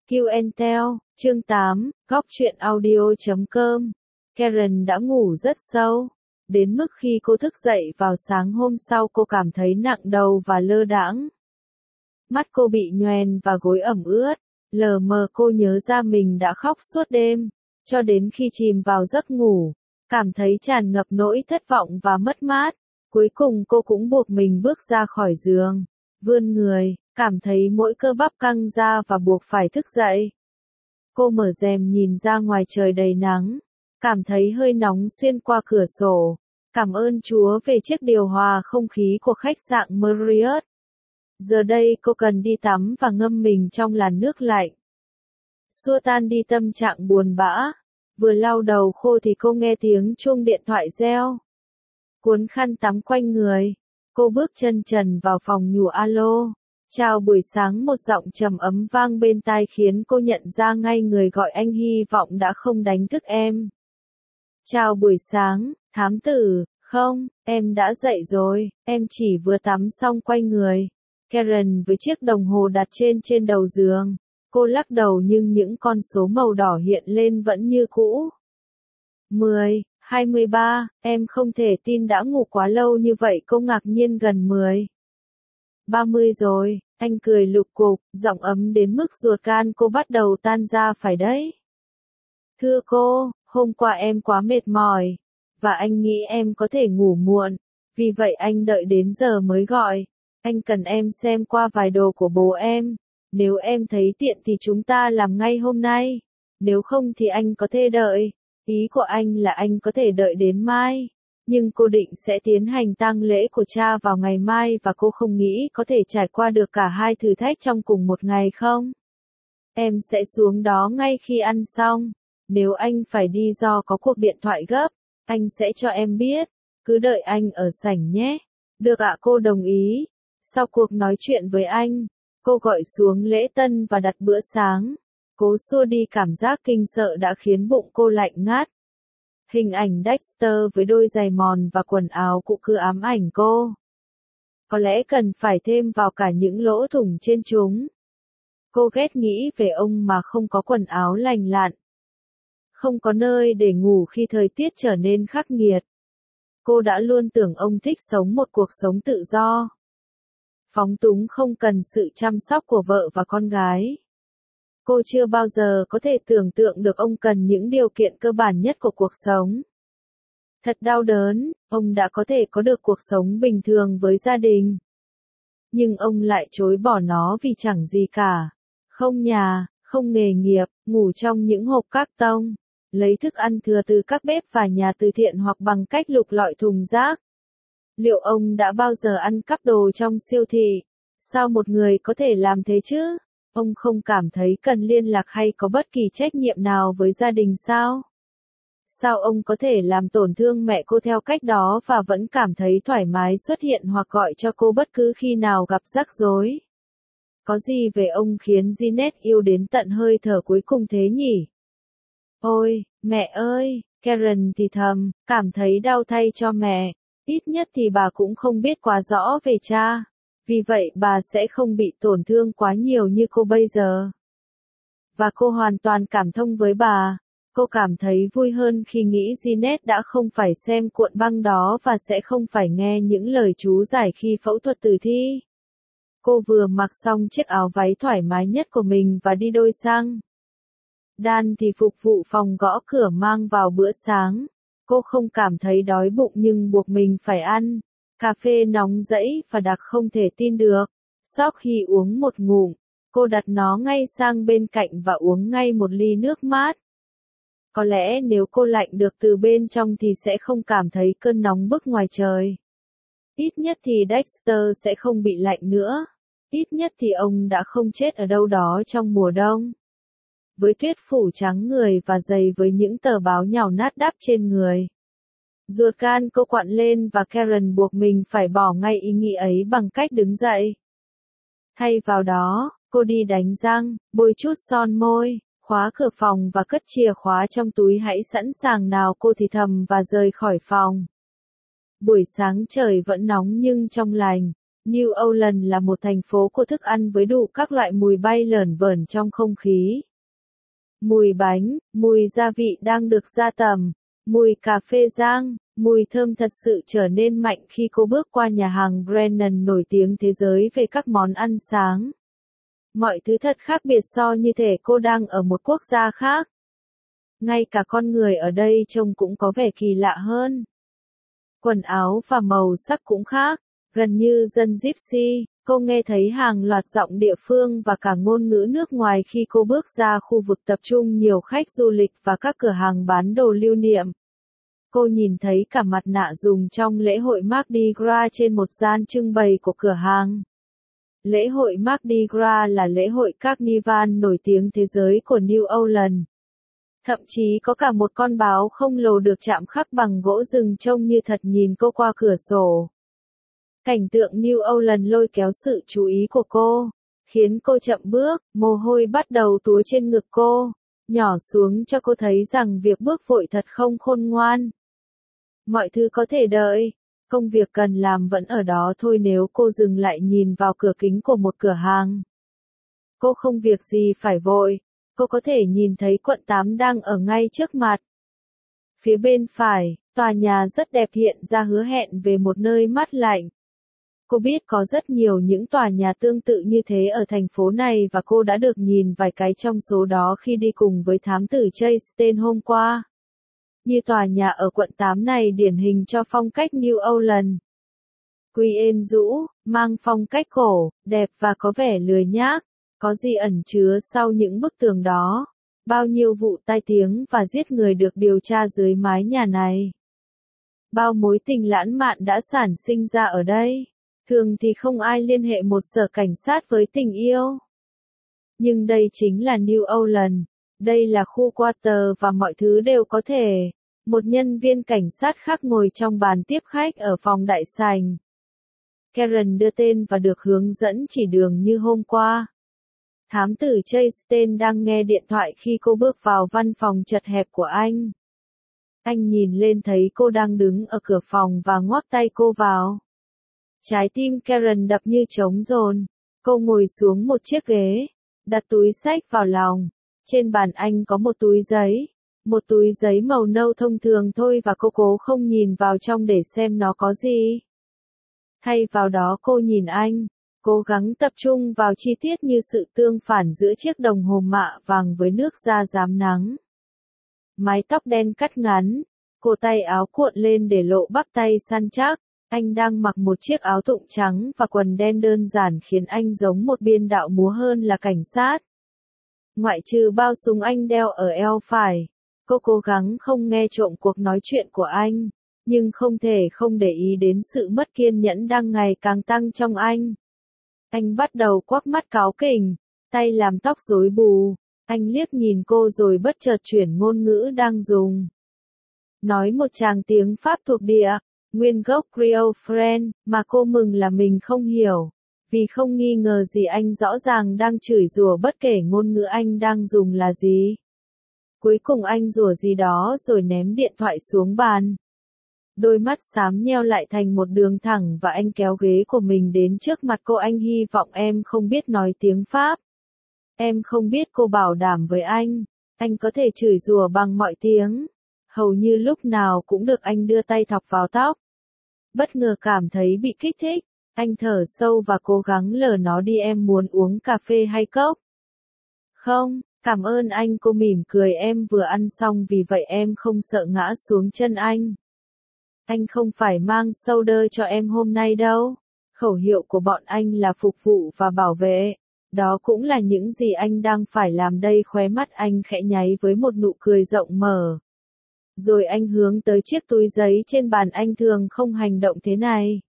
Q&Tell, chương 8, góc truyện audio.com. Karen đã ngủ rất sâu, đến mức khi cô thức dậy vào sáng hôm sau cô cảm thấy nặng đầu và lơ đãng. Mắt cô bị nhoèn và gối ẩm ướt, lờ mờ cô nhớ ra mình đã khóc suốt đêm, cho đến khi chìm vào giấc ngủ, cảm thấy tràn ngập nỗi thất vọng và mất mát. Cuối cùng cô cũng buộc mình bước ra khỏi giường, vươn người, cảm thấy mỗi cơ bắp căng ra và buộc phải thức dậy. Cô mở rèm nhìn ra ngoài trời đầy nắng, cảm thấy hơi nóng xuyên qua cửa sổ. Cảm ơn Chúa về chiếc điều hòa không khí của khách sạn Marriott. Giờ đây cô cần đi tắm và ngâm mình trong làn nước lạnh, xua tan đi tâm trạng buồn bã. Vừa lau đầu khô thì cô nghe tiếng chuông điện thoại reo. Cuốn khăn tắm quanh người, cô bước chân trần vào phòng nhủ alo. Chào buổi sáng, một giọng trầm ấm vang bên tai khiến cô nhận ra ngay người gọi. Anh hy vọng đã không đánh thức em. Chào buổi sáng, thám tử, không, em đã dậy rồi, em chỉ vừa tắm xong quay người. Karen với chiếc đồng hồ đặt trên đầu giường. Cô lắc đầu nhưng những con số màu đỏ hiện lên vẫn như cũ. 10, 23, em không thể tin đã ngủ quá lâu như vậy. Cô ngạc nhiên. Gần 10. 30 rồi, anh cười lục cục, giọng ấm đến mức ruột gan cô bắt đầu tan ra. Phải đấy. Thưa cô, hôm qua em quá mệt mỏi, và anh nghĩ em có thể ngủ muộn, vì vậy anh đợi đến giờ mới gọi. Anh cần em xem qua vài đồ của bố em, nếu em thấy tiện thì chúng ta làm ngay hôm nay, nếu không thì anh có thể đợi. Ý của anh là anh có thể đợi đến mai, nhưng cô định sẽ tiến hành tang lễ của cha vào ngày mai và cô không nghĩ có thể trải qua được cả hai thử thách trong cùng một ngày không? Em sẽ xuống đó ngay khi ăn xong. Nếu anh phải đi do có cuộc điện thoại gấp, anh sẽ cho em biết. Cứ đợi anh ở sảnh nhé. Được ạ, cô đồng ý. Sau cuộc nói chuyện với anh, cô gọi xuống lễ tân và đặt bữa sáng. Cố xua đi cảm giác kinh sợ đã khiến bụng cô lạnh ngắt. Hình ảnh Dexter với đôi giày mòn và quần áo cũ cứ ám ảnh cô. Có lẽ cần phải thêm vào cả những lỗ thủng trên chúng. Cô ghét nghĩ về ông mà không có quần áo lành lặn, không có nơi để ngủ khi thời tiết trở nên khắc nghiệt. Cô đã luôn tưởng ông thích sống một cuộc sống tự do, phóng túng, không cần sự chăm sóc của vợ và con gái. Cô chưa bao giờ có thể tưởng tượng được ông cần những điều kiện cơ bản nhất của cuộc sống. Thật đau đớn, ông đã có thể có được cuộc sống bình thường với gia đình, nhưng ông lại chối bỏ nó vì chẳng gì cả. Không nhà, không nghề nghiệp, ngủ trong những hộp cát tông, lấy thức ăn thừa từ các bếp và nhà từ thiện hoặc bằng cách lục lọi thùng rác. Liệu ông đã bao giờ ăn cắp đồ trong siêu thị? Sao một người có thể làm thế chứ? Ông không cảm thấy cần liên lạc hay có bất kỳ trách nhiệm nào với gia đình sao? Sao ông có thể làm tổn thương mẹ cô theo cách đó và vẫn cảm thấy thoải mái xuất hiện hoặc gọi cho cô bất cứ khi nào gặp rắc rối? Có gì về ông khiến Jeanette yêu đến tận hơi thở cuối cùng thế nhỉ? Ôi, mẹ ơi, Karen thì thầm, cảm thấy đau thay cho mẹ. Ít nhất thì bà cũng không biết quá rõ về cha, vì vậy bà sẽ không bị tổn thương quá nhiều như cô bây giờ. Và cô hoàn toàn cảm thông với bà. Cô cảm thấy vui hơn khi nghĩ Jeanette đã không phải xem cuộn băng đó và sẽ không phải nghe những lời chú giải khi phẫu thuật tử thi. Cô vừa mặc xong chiếc áo váy thoải mái nhất của mình và đi đôi sang. Dan thì phục vụ phòng gõ cửa mang vào bữa sáng. Cô không cảm thấy đói bụng nhưng buộc mình phải ăn. Cà phê nóng rẫy và đặc không thể tin được. Sau khi uống một ngụm, cô đặt nó ngay sang bên cạnh và uống ngay một ly nước mát. Có lẽ nếu cô lạnh được từ bên trong thì sẽ không cảm thấy cơn nóng bức ngoài trời. Ít nhất thì Dexter sẽ không bị lạnh nữa. Ít nhất thì ông đã không chết ở đâu đó trong mùa đông. Với tuyết phủ trắng người và giày với những tờ báo nhàu nát đắp trên người. Ruột gan cô quặn lên và Karen buộc mình phải bỏ ngay ý nghĩ ấy bằng cách đứng dậy. Thay vào đó, cô đi đánh răng, bôi chút son môi, khóa cửa phòng và cất chìa khóa trong túi. Hãy sẵn sàng nào, cô thì thầm và rời khỏi phòng. Buổi sáng trời vẫn nóng nhưng trong lành. New Orleans là một thành phố của thức ăn với đủ các loại mùi bay lởn vởn trong không khí. Mùi bánh, mùi gia vị đang được gia tầm, mùi cà phê rang, mùi thơm thật sự trở nên mạnh khi cô bước qua nhà hàng Brennan nổi tiếng thế giới về các món ăn sáng. Mọi thứ thật khác biệt so như thể cô đang ở một quốc gia khác. Ngay cả con người ở đây trông cũng có vẻ kỳ lạ hơn. Quần áo và màu sắc cũng khác, gần như dân Gypsy. Cô nghe thấy hàng loạt giọng địa phương và cả ngôn ngữ nước ngoài khi cô bước ra khu vực tập trung nhiều khách du lịch và các cửa hàng bán đồ lưu niệm. Cô nhìn thấy cả mặt nạ dùng trong lễ hội Mardi Gras trên một gian trưng bày của cửa hàng. Lễ hội Mardi Gras là lễ hội carnival nổi tiếng thế giới của New Orleans. Thậm chí có cả một con báo không lồ được chạm khắc bằng gỗ rừng trông như thật nhìn cô qua cửa sổ. Cảnh tượng New Orleans lôi kéo sự chú ý của cô, khiến cô chậm bước, mồ hôi bắt đầu túa trên ngực cô, nhỏ xuống cho cô thấy rằng việc bước vội thật không khôn ngoan. Mọi thứ có thể đợi, công việc cần làm vẫn ở đó thôi nếu cô dừng lại nhìn vào cửa kính của một cửa hàng. Cô không việc gì phải vội, cô có thể nhìn thấy quận 8 đang ở ngay trước mặt. Phía bên phải, tòa nhà rất đẹp hiện ra hứa hẹn về một nơi mát lạnh. Cô biết có rất nhiều những tòa nhà tương tự như thế ở thành phố này và cô đã được nhìn vài cái trong số đó khi đi cùng với thám tử Chastain hôm qua. Như tòa nhà ở quận 8 này điển hình cho phong cách New Orleans. Quyến rũ, mang phong cách cổ, đẹp và có vẻ lười nhác. Có gì ẩn chứa sau những bức tường đó? Bao nhiêu vụ tai tiếng và giết người được điều tra dưới mái nhà này? Bao mối tình lãng mạn đã sản sinh ra ở đây? Thường thì không ai liên hệ một sở cảnh sát với tình yêu. Nhưng đây chính là New Orleans. Đây là khu quarter và mọi thứ đều có thể. Một nhân viên cảnh sát khác ngồi trong bàn tiếp khách ở phòng đại sảnh. Karen đưa tên và được hướng dẫn chỉ đường như hôm qua. Thám tử Chastain đang nghe điện thoại khi cô bước vào văn phòng chật hẹp của anh. Anh nhìn lên thấy cô đang đứng ở cửa phòng và ngoắc tay cô vào. Trái tim Karen đập như trống dồn. Cô ngồi xuống một chiếc ghế, đặt túi xách vào lòng. Trên bàn anh có một túi giấy. Một túi giấy màu nâu thông thường thôi và cô cố không nhìn vào trong để xem nó có gì. Thay vào đó cô nhìn anh, cố gắng tập trung vào chi tiết như sự tương phản giữa chiếc đồng hồ mạ vàng với nước da rám nắng. Mái tóc đen cắt ngắn, cổ tay áo cuộn lên để lộ bắp tay săn chắc. Anh đang mặc một chiếc áo thụng trắng và quần đen đơn giản khiến anh giống một biên đạo múa hơn là cảnh sát. Ngoại trừ bao súng anh đeo ở eo phải, cô cố gắng không nghe trộm cuộc nói chuyện của anh, nhưng không thể không để ý đến sự mất kiên nhẫn đang ngày càng tăng trong anh. Anh bắt đầu quắc mắt cáu kỉnh, tay làm tóc rối bù, anh liếc nhìn cô rồi bất chợt chuyển ngôn ngữ đang dùng. Nói một tràng tiếng Pháp thuộc địa, nguyên gốc Creole French, mà cô mừng là mình không hiểu, vì không nghi ngờ gì anh rõ ràng đang chửi rủa bất kể ngôn ngữ anh đang dùng là gì. Cuối cùng anh rủa gì đó rồi ném điện thoại xuống bàn. Đôi mắt xám nheo lại thành một đường thẳng và anh kéo ghế của mình đến trước mặt cô. Anh hy vọng em không biết nói tiếng Pháp. Em không biết, cô bảo đảm với anh có thể chửi rủa bằng mọi tiếng. Hầu như lúc nào cũng được anh đưa tay thọc vào tóc. Bất ngờ cảm thấy bị kích thích, anh thở sâu và cố gắng lờ nó đi. Em muốn uống cà phê hay cốc? Không, cảm ơn anh, cô mỉm cười. Em vừa ăn xong vì vậy em không sợ ngã xuống chân anh. Anh không phải mang soda cho em hôm nay đâu. Khẩu hiệu của bọn anh là phục vụ và bảo vệ. Đó cũng là những gì anh đang phải làm đây. Khóe mắt anh khẽ nháy với một nụ cười rộng mở. Rồi anh hướng tới chiếc túi giấy trên bàn. Anh thường không hành động thế này.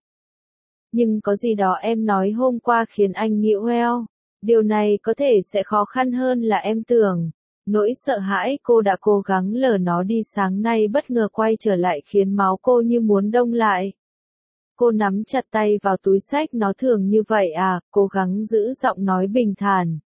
Nhưng có gì đó em nói hôm qua khiến anh nghĩ well. Điều này có thể sẽ khó khăn hơn là em tưởng. Nỗi sợ hãi cô đã cố gắng lờ nó đi sáng nay bất ngờ quay trở lại khiến máu cô như muốn đông lại. Cô nắm chặt tay vào túi xách. Nó thường như vậy à, cố gắng giữ giọng nói bình thản.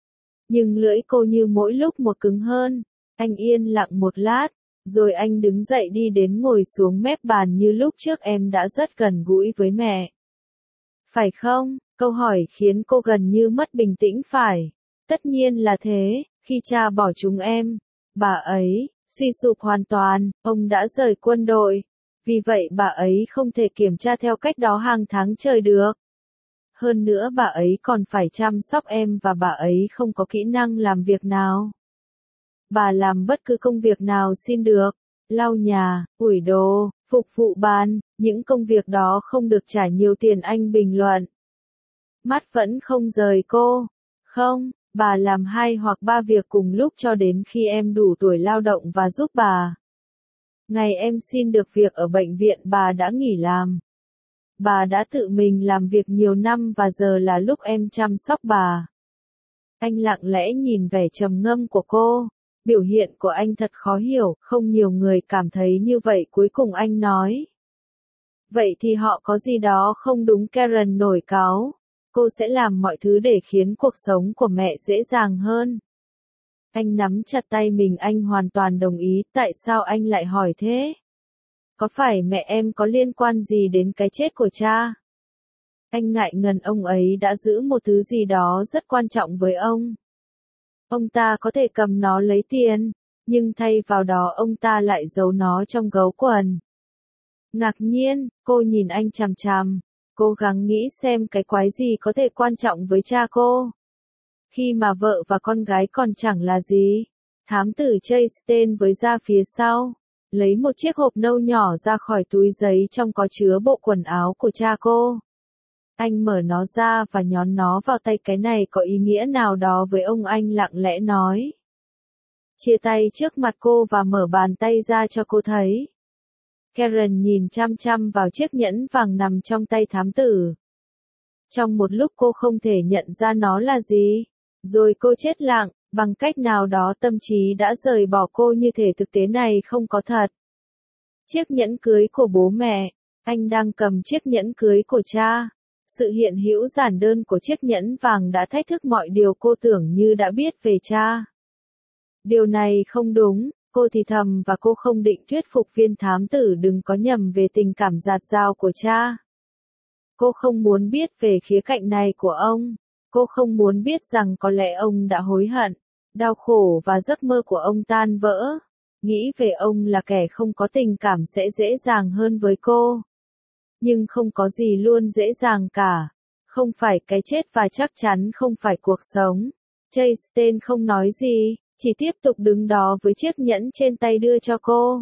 Nhưng lưỡi cô như mỗi lúc một cứng hơn. Anh yên lặng một lát, rồi anh đứng dậy đi đến ngồi xuống mép bàn. Như lúc trước em đã rất gần gũi với mẹ. Phải không? Câu hỏi khiến cô gần như mất bình tĩnh phải. Tất nhiên là thế, khi cha bỏ chúng em, bà ấy suy sụp hoàn toàn, ông đã rời quân đội. Vì vậy bà ấy không thể kiểm tra theo cách đó hàng tháng trời được. Hơn nữa bà ấy còn phải chăm sóc em và bà ấy không có kỹ năng làm việc nào. Bà làm bất cứ công việc nào xin được, lau nhà, ủi đồ, phục vụ bàn, những công việc đó không được trả nhiều tiền, anh bình luận. Mắt vẫn không rời cô. Không, bà làm 2 hoặc 3 việc cùng lúc cho đến khi em đủ tuổi lao động và giúp bà. Ngày em xin được việc ở bệnh viện bà đã nghỉ làm. Bà đã tự mình làm việc nhiều năm và giờ là lúc em chăm sóc bà. Anh lặng lẽ nhìn vẻ trầm ngâm của cô. Biểu hiện của anh thật khó hiểu, không nhiều người cảm thấy như vậy. Cuối cùng anh nói. Vậy thì họ có gì đó không đúng. Karen nổi cáu. Cô sẽ làm mọi thứ để khiến cuộc sống của mẹ dễ dàng hơn. Anh nắm chặt tay mình, anh hoàn toàn đồng ý. Tại sao anh lại hỏi thế? Có phải mẹ em có liên quan gì đến cái chết của cha? Anh ngại ngần, ông ấy đã giữ một thứ gì đó rất quan trọng với ông. Ông ta có thể cầm nó lấy tiền, nhưng thay vào đó ông ta lại giấu nó trong gấu quần. Ngạc nhiên, cô nhìn anh chằm chằm, cố gắng nghĩ xem cái quái gì có thể quan trọng với cha cô. Khi mà vợ và con gái còn chẳng là gì. Thám tử Chastain với ra phía sau, lấy một chiếc hộp nâu nhỏ ra khỏi túi giấy trong có chứa bộ quần áo của cha cô. Anh mở nó ra và nhón nó vào tay. Cái này có ý nghĩa nào đó với ông, anh lặng lẽ nói. Chia tay trước mặt cô và mở bàn tay ra cho cô thấy. Karen nhìn chăm chăm vào chiếc nhẫn vàng nằm trong tay thám tử. Trong một lúc cô không thể nhận ra nó là gì. Rồi cô chết lặng, bằng cách nào đó tâm trí đã rời bỏ cô, như thể thực tế này không có thật. Chiếc nhẫn cưới của bố mẹ, anh đang cầm chiếc nhẫn cưới của cha. Sự hiện hữu giản đơn của chiếc nhẫn vàng đã thách thức mọi điều cô tưởng như đã biết về cha. Điều này không đúng, cô thì thầm, và cô không định thuyết phục viên thám tử đừng có nhầm về tình cảm dạt dào của cha. Cô không muốn biết về khía cạnh này của ông. Cô không muốn biết rằng có lẽ ông đã hối hận, đau khổ và giấc mơ của ông tan vỡ. Nghĩ về ông là kẻ không có tình cảm sẽ dễ dàng hơn với cô. Nhưng không có gì luôn dễ dàng cả. Không phải cái chết và chắc chắn không phải cuộc sống. Chastain không nói gì, chỉ tiếp tục đứng đó với chiếc nhẫn trên tay đưa cho cô.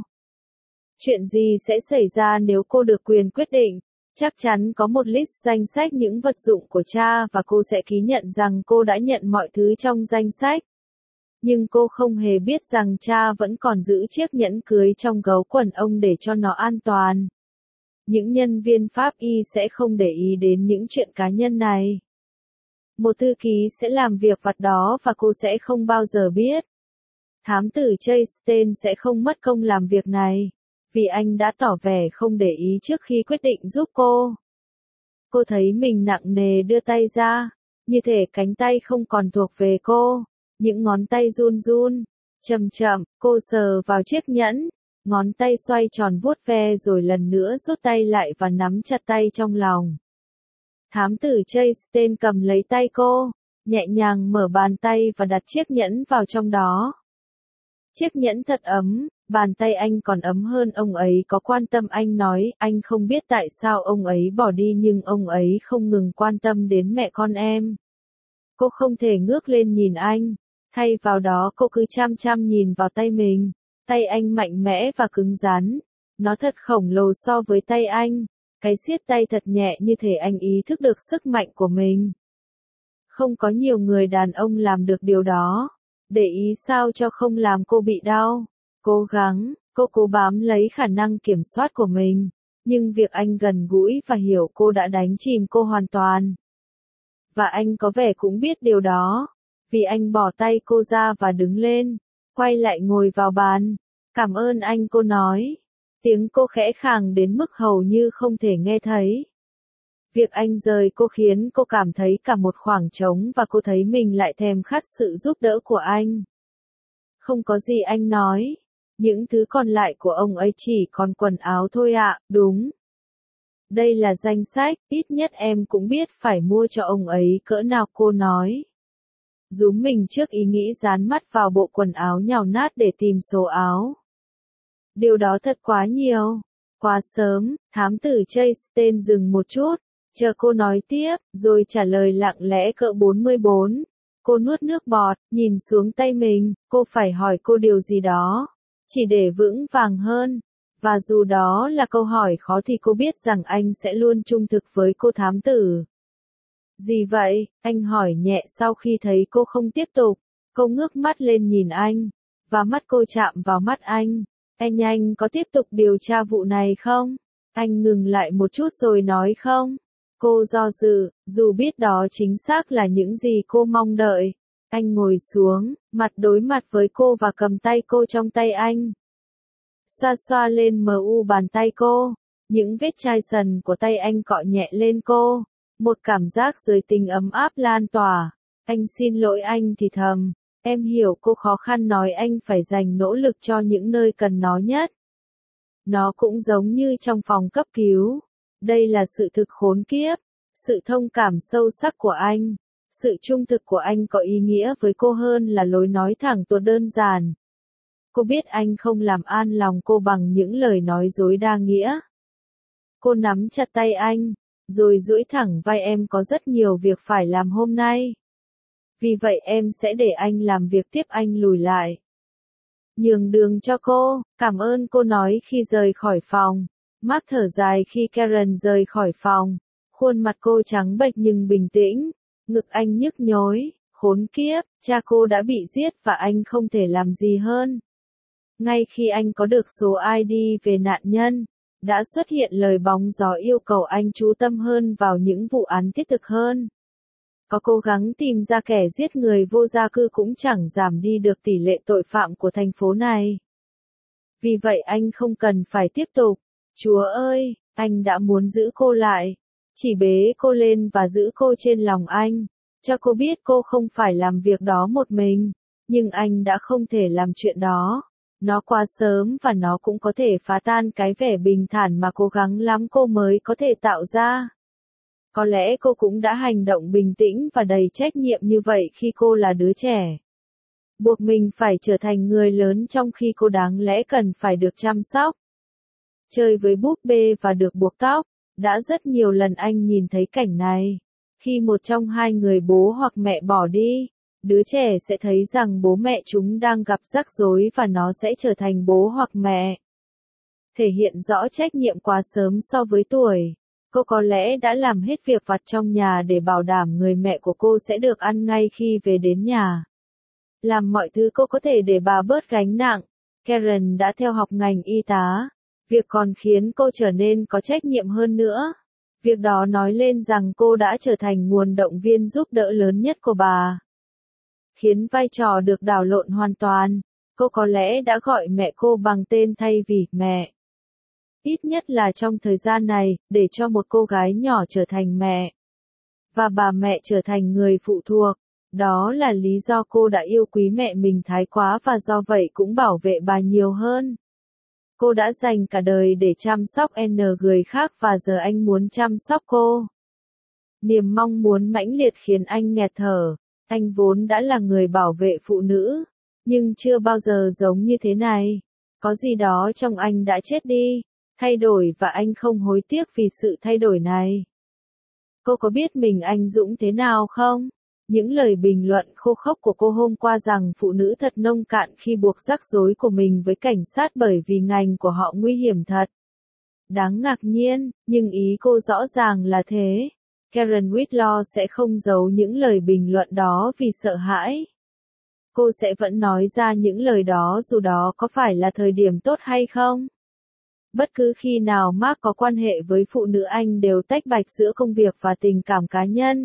Chuyện gì sẽ xảy ra nếu cô được quyền quyết định? Chắc chắn có một list danh sách những vật dụng của cha và cô sẽ ký nhận rằng cô đã nhận mọi thứ trong danh sách. Nhưng cô không hề biết rằng cha vẫn còn giữ chiếc nhẫn cưới trong gấu quần ông để cho nó an toàn. Những nhân viên pháp y sẽ không để ý đến những chuyện cá nhân này. Một thư ký sẽ làm việc vặt đó và cô sẽ không bao giờ biết. Thám tử Chastain sẽ không mất công làm việc này, vì anh đã tỏ vẻ không để ý trước khi quyết định giúp cô. Cô thấy mình nặng nề đưa tay ra, như thể cánh tay không còn thuộc về cô. Những ngón tay run run, chậm chậm, cô sờ vào chiếc nhẫn, ngón tay xoay tròn vuốt ve rồi lần nữa rút tay lại và nắm chặt tay trong lòng. Thám tử Chastain cầm lấy tay cô, nhẹ nhàng mở bàn tay và đặt chiếc nhẫn vào trong đó. Chiếc nhẫn thật ấm, bàn tay anh còn ấm hơn. Ông ấy có quan tâm, anh nói, anh không biết tại sao ông ấy bỏ đi nhưng ông ấy không ngừng quan tâm đến mẹ con em. Cô không thể ngước lên nhìn anh, thay vào đó cô cứ chăm chăm nhìn vào tay mình. Tay anh mạnh mẽ và cứng rắn, nó thật khổng lồ so với tay anh. Cái siết tay thật nhẹ như thể anh ý thức được sức mạnh của mình. Không có nhiều người đàn ông làm được điều đó. Để ý sao cho không làm cô bị đau. Cố gắng, cô cố bám lấy khả năng kiểm soát của mình. Nhưng việc anh gần gũi và hiểu cô đã đánh chìm cô hoàn toàn. Và anh có vẻ cũng biết điều đó. Vì anh bỏ tay cô ra và đứng lên, quay lại ngồi vào bàn. Cảm ơn anh, cô nói. Tiếng cô khẽ khàng đến mức hầu như không thể nghe thấy. Việc anh rời cô khiến cô cảm thấy cả một khoảng trống và cô thấy mình lại thèm khát sự giúp đỡ của anh. Không có gì, anh nói. Những thứ còn lại của ông ấy chỉ còn quần áo thôi ạ, đúng. Đây là danh sách, ít nhất em cũng biết phải mua cho ông ấy cỡ nào, cô nói. Rúm mình trước ý nghĩ dán mắt vào bộ quần áo nhàu nát để tìm số áo. Điều đó thật quá nhiều. Quá sớm, thám tử Chastain dừng một chút, chờ cô nói tiếp, rồi trả lời lặng lẽ cỡ 44. Cô nuốt nước bọt, nhìn xuống tay mình, cô phải hỏi cô điều gì đó, chỉ để vững vàng hơn. Và dù đó là câu hỏi khó thì cô biết rằng anh sẽ luôn trung thực với cô thám tử. Gì vậy? Anh hỏi nhẹ sau khi thấy cô không tiếp tục. Cô ngước mắt lên nhìn anh, và mắt cô chạm vào mắt anh. Anh có tiếp tục điều tra vụ này không? Anh ngừng lại một chút rồi nói không. Cô do dự, dù biết đó chính xác là những gì cô mong đợi. Anh ngồi xuống, mặt đối mặt với cô và cầm tay cô trong tay anh. Xoa xoa lên bàn tay cô. Những vết chai sần của tay anh cọ nhẹ lên cô. Một cảm giác giới tính ấm áp lan tỏa. Anh xin lỗi, anh thì thầm. Em hiểu cô khó khăn nói, anh phải dành nỗ lực cho những nơi cần nó nhất. Nó cũng giống như trong phòng cấp cứu. Đây là sự thực khốn kiếp. Sự thông cảm sâu sắc của anh. Sự trung thực của anh có ý nghĩa với cô hơn là lối nói thẳng tuột đơn giản. Cô biết anh không làm an lòng cô bằng những lời nói dối đa nghĩa. Cô nắm chặt tay anh, rồi duỗi thẳng vai. Em có rất nhiều việc phải làm hôm nay. Vì vậy em sẽ để anh làm việc tiếp. Anh lùi lại, nhường đường cho cô. Cảm ơn, cô nói khi rời khỏi phòng. Mark thở dài khi Karen rời khỏi phòng. Khuôn mặt cô trắng bệch nhưng bình tĩnh. Ngực anh nhức nhối. Khốn kiếp, cha cô đã bị giết và anh không thể làm gì hơn. Ngay khi anh có được số ID về nạn nhân, đã xuất hiện lời bóng gió yêu cầu anh chú tâm hơn vào những vụ án thiết thực hơn. Có cố gắng tìm ra kẻ giết người vô gia cư cũng chẳng giảm đi được tỷ lệ tội phạm của thành phố này. Vì vậy anh không cần phải tiếp tục. Chúa ơi, anh đã muốn giữ cô lại. Chỉ bế cô lên và giữ cô trên lòng anh. Cho cô biết cô không phải làm việc đó một mình. Nhưng anh đã không thể làm chuyện đó. Nó quá sớm và nó cũng có thể phá tan cái vẻ bình thản mà cố gắng lắm cô mới có thể tạo ra. Có lẽ cô cũng đã hành động bình tĩnh và đầy trách nhiệm như vậy khi cô là đứa trẻ. Buộc mình phải trở thành người lớn trong khi cô đáng lẽ cần phải được chăm sóc. Chơi với búp bê và được buộc tóc. Đã rất nhiều lần anh nhìn thấy cảnh này. Khi một trong hai người bố hoặc mẹ bỏ đi, đứa trẻ sẽ thấy rằng bố mẹ chúng đang gặp rắc rối và nó sẽ trở thành bố hoặc mẹ. Thể hiện rõ trách nhiệm quá sớm so với tuổi. Cô có lẽ đã làm hết việc vặt trong nhà để bảo đảm người mẹ của cô sẽ được ăn ngay khi về đến nhà. Làm mọi thứ cô có thể để bà bớt gánh nặng. Karen đã theo học ngành y tá. Việc còn khiến cô trở nên có trách nhiệm hơn nữa. Việc đó nói lên rằng cô đã trở thành nguồn động viên giúp đỡ lớn nhất của bà. Khiến vai trò được đảo lộn hoàn toàn. Cô có lẽ đã gọi mẹ cô bằng tên thay vì mẹ. Ít nhất là trong thời gian này, để cho một cô gái nhỏ trở thành mẹ. Và bà mẹ trở thành người phụ thuộc. Đó là lý do cô đã yêu quý mẹ mình thái quá và do vậy cũng bảo vệ bà nhiều hơn. Cô đã dành cả đời để chăm sóc người khác và giờ anh muốn chăm sóc cô. Niềm mong muốn mãnh liệt khiến anh nghẹt thở. Anh vốn đã là người bảo vệ phụ nữ, nhưng chưa bao giờ giống như thế này. Có gì đó trong anh đã chết đi, thay đổi và anh không hối tiếc vì sự thay đổi này. Cô có biết mình anh dũng thế nào không? Những lời bình luận khô khốc của cô hôm qua rằng phụ nữ thật nông cạn khi buộc rắc rối của mình với cảnh sát bởi vì ngành của họ nguy hiểm thật. Đáng ngạc nhiên, nhưng ý cô rõ ràng là thế. Karen Whitlaw sẽ không giấu những lời bình luận đó vì sợ hãi. Cô sẽ vẫn nói ra những lời đó dù đó có phải là thời điểm tốt hay không. Bất cứ khi nào Mark có quan hệ với phụ nữ anh đều tách bạch giữa công việc và tình cảm cá nhân.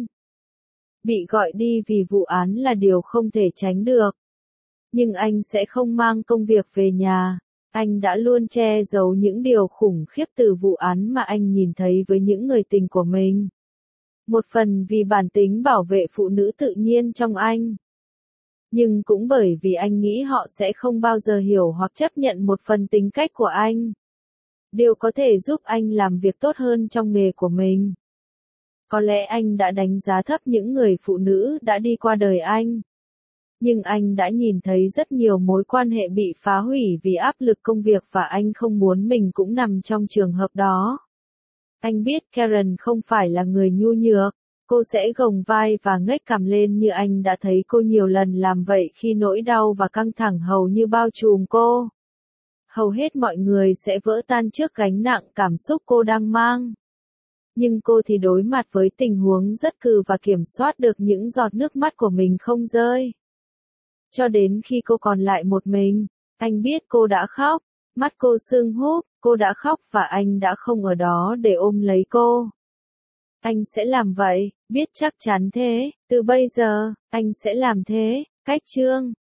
Bị gọi đi vì vụ án là điều không thể tránh được. Nhưng anh sẽ không mang công việc về nhà. Anh đã luôn che giấu những điều khủng khiếp từ vụ án mà anh nhìn thấy với những người tình của mình. Một phần vì bản tính bảo vệ phụ nữ tự nhiên trong anh. Nhưng cũng bởi vì anh nghĩ họ sẽ không bao giờ hiểu hoặc chấp nhận một phần tính cách của anh. điều có thể giúp anh làm việc tốt hơn trong nghề của mình. Có lẽ anh đã đánh giá thấp những người phụ nữ đã đi qua đời anh. Nhưng anh đã nhìn thấy rất nhiều mối quan hệ bị phá hủy vì áp lực công việc và anh không muốn mình cũng nằm trong trường hợp đó. Anh biết Karen không phải là người nhu nhược, cô sẽ gồng vai và ngếch cằm lên như anh đã thấy cô nhiều lần làm vậy khi nỗi đau và căng thẳng hầu như bao trùm cô. Hầu hết mọi người sẽ vỡ tan trước gánh nặng cảm xúc cô đang mang. Nhưng cô thì đối mặt với tình huống rất cừ và kiểm soát được những giọt nước mắt của mình không rơi. Cho đến khi cô còn lại một mình, anh biết cô đã khóc, mắt cô sưng húp, cô đã khóc và anh đã không ở đó để ôm lấy cô. Anh sẽ làm vậy, biết chắc chắn thế, từ bây giờ, anh sẽ làm thế, cách chương.